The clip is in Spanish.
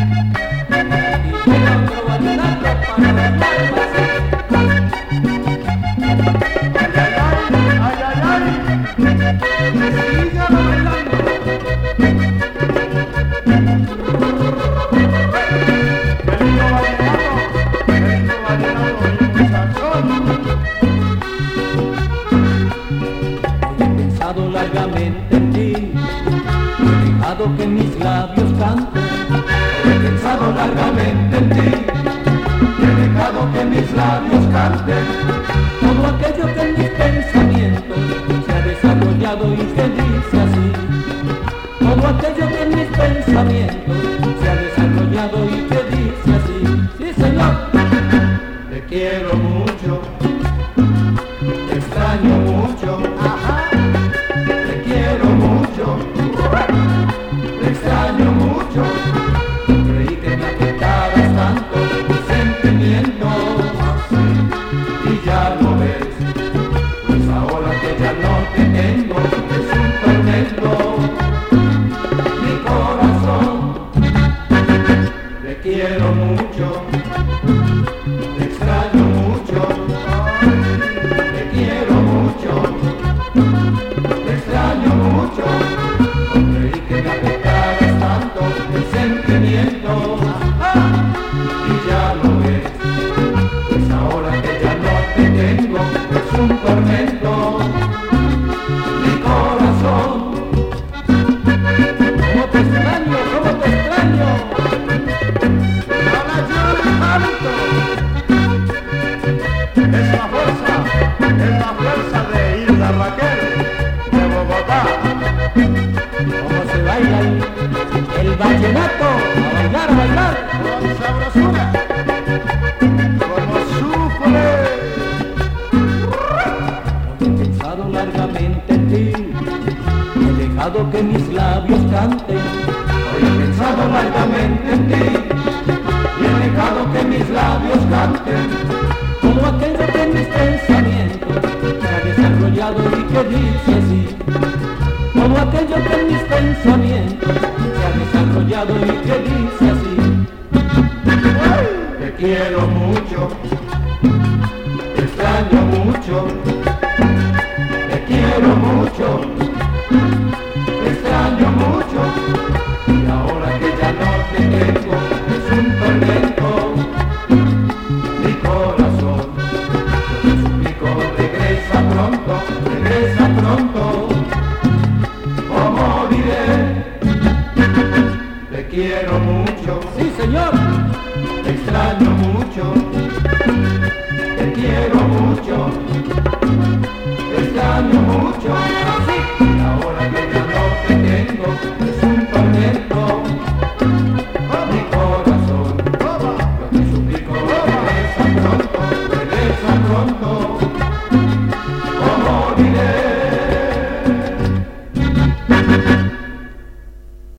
Y llega otro vallenato para bailar paseo. Ay, ay, ay. Siga bailando. Qué lindo vallenato, y sazón. He pensado largamente en ti, he dejado que mis labios canten. He pensado largamente en ti, he dejado que mis labios canten. Todo aquello que en mis pensamientos se ha desarrollado y que dice así. Todo aquello que en mis pensamientos se ha desarrollado y que dice así. Sí, señor. Te quiero mucho, te extraño mucho. Te quiero mucho, te extraño mucho. Creí que me afectaras tanto tus sentimientos, y ya lo ves, pues ahora que ya no te tengo es un tormento. Mi corazón, te quiero mucho, te extraño mucho, te quiero mucho. Te extraño mucho, no creí que me afectaras tanto el sentimiento. Y ya lo ves, pues ahora que ya no te tengo es un tormento. Mi corazón, cómo te extraño, cómo te extraño. No la llores tanto. Es la fuerza de Hilda Raquel, de Bogotá. Cómo se baila el vallenato, a bailar, a bailar. Con sabrosura, como sufre. He pensado largamente en ti, he dejado que mis labios canten. Hoy he pensado largamente en ti, y he dejado que mis labios canten. Todo aquello que en mis pensamientos se ha desarrollado y que dice así. Todo aquello que en mis pensamientos se ha desarrollado y que dice así. Te quiero mucho, te extraño mucho. Te quiero mucho, te extraño mucho. Y ahora que ya no te tengo es un tormento. Mi corazón, yo te suplico, regresa pronto, regresa pronto. O moriré. Te quiero mucho, sí señor. Te extraño mucho, te quiero mucho. Te extraño mucho, así. Y ahora que ya no te tengo es un tormento. Mi corazón, yo te suplico, regresa pronto, regresa pronto.